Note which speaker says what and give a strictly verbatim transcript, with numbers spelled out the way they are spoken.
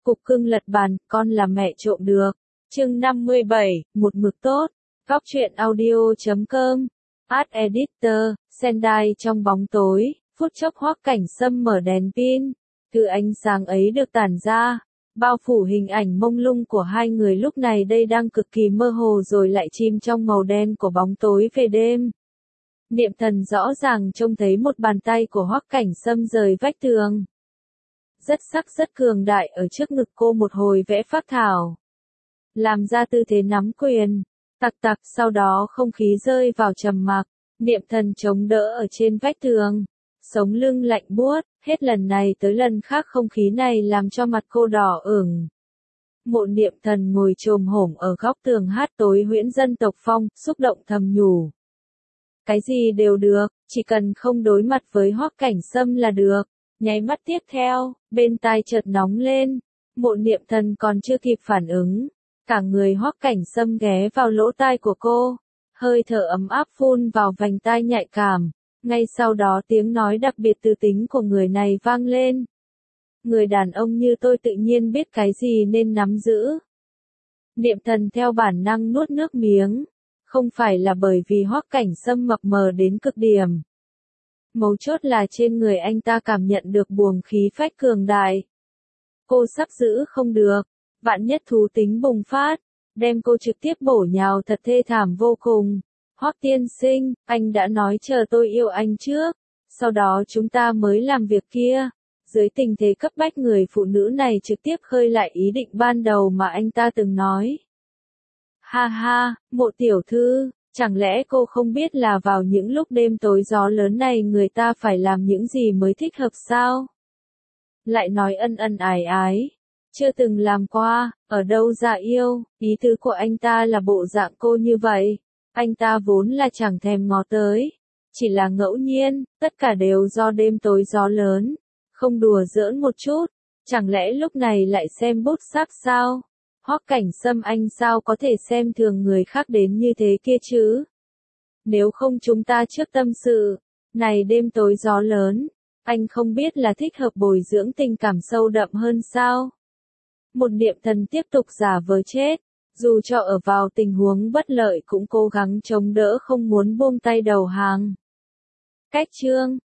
Speaker 1: Cục cưng lật bàn, con là mẹ trộm được. Chương năm mươi bảy, một mực tốt. Góc truyện audio chấm com. Ad Editor, Sendai trong bóng tối, phút chốc Hoắc Cảnh Sâm mở đèn pin. Từ ánh sáng ấy được tản ra, bao phủ hình ảnh mông lung của hai người lúc này đây đang cực kỳ mơ hồ rồi lại chìm trong màu đen của bóng tối về đêm. Niệm Thần rõ ràng trông thấy một bàn tay của Hoắc Cảnh Sâm rời vách tường. Rất sắc rất cường đại ở trước ngực cô một hồi vẽ phác thảo. Làm ra tư thế nắm quyền. Tặc tặc sau đó không khí rơi vào trầm mặc. Niệm Thần chống đỡ ở trên vách tường. Sống lưng lạnh buốt, hết lần này tới lần khác không khí này làm cho mặt cô đỏ ửng. Mộ Niệm Thần ngồi chồm hổm ở góc tường hát tối huyễn dân tộc phong, xúc động thầm nhủ. Cái gì đều được, chỉ cần không đối mặt với Hoắc Cảnh Sâm là được. Nháy mắt tiếp theo, bên tai chợt nóng lên. Mộ Niệm Thần còn chưa kịp phản ứng. Cả người Hoắc Cảnh Sâm ghé vào lỗ tai của cô. Hơi thở ấm áp phun vào vành tai nhạy cảm. Ngay sau đó tiếng nói đặc biệt tư tính của người này vang lên. Người đàn ông như tôi tự nhiên biết cái gì nên nắm giữ. Niệm Thần theo bản năng nuốt nước miếng. Không phải là bởi vì Hoắc Cảnh Sâm mập mờ đến cực điểm. Mấu chốt là trên người anh ta cảm nhận được buồng khí phách cường đại. Cô sắp giữ không được. Vạn nhất thú tính bùng phát. Đem cô trực tiếp bổ nhào thật thê thảm vô cùng. Hoắc tiên sinh, anh đã nói chờ tôi yêu anh trước. Sau đó chúng ta mới làm việc kia. Dưới tình thế cấp bách người phụ nữ này trực tiếp khơi lại ý định ban đầu mà anh ta từng nói. Ha ha, Mộ tiểu thư, chẳng lẽ cô không biết là vào những lúc đêm tối gió lớn này người ta phải làm những gì mới thích hợp sao? Lại nói ân ân ái ái. Chưa từng làm qua, ở đâu ra yêu, ý tứ của anh ta là bộ dạng cô như vậy. Anh ta vốn là chẳng thèm ngó tới. Chỉ là ngẫu nhiên, tất cả đều do đêm tối gió lớn. Không đùa giỡn một chút. Chẳng lẽ lúc này lại xem bút sáp sao? Hoắc Cảnh Sâm anh sao có thể xem thường người khác đến như thế kia chứ? Nếu không chúng ta trước tâm sự. Này đêm tối gió lớn. Anh không biết là thích hợp bồi dưỡng tình cảm sâu đậm hơn sao? Một Niệm Thần tiếp tục giả vờ chết. Dù cho ở vào tình huống bất lợi cũng cố gắng chống đỡ không muốn buông tay đầu hàng. Cách chương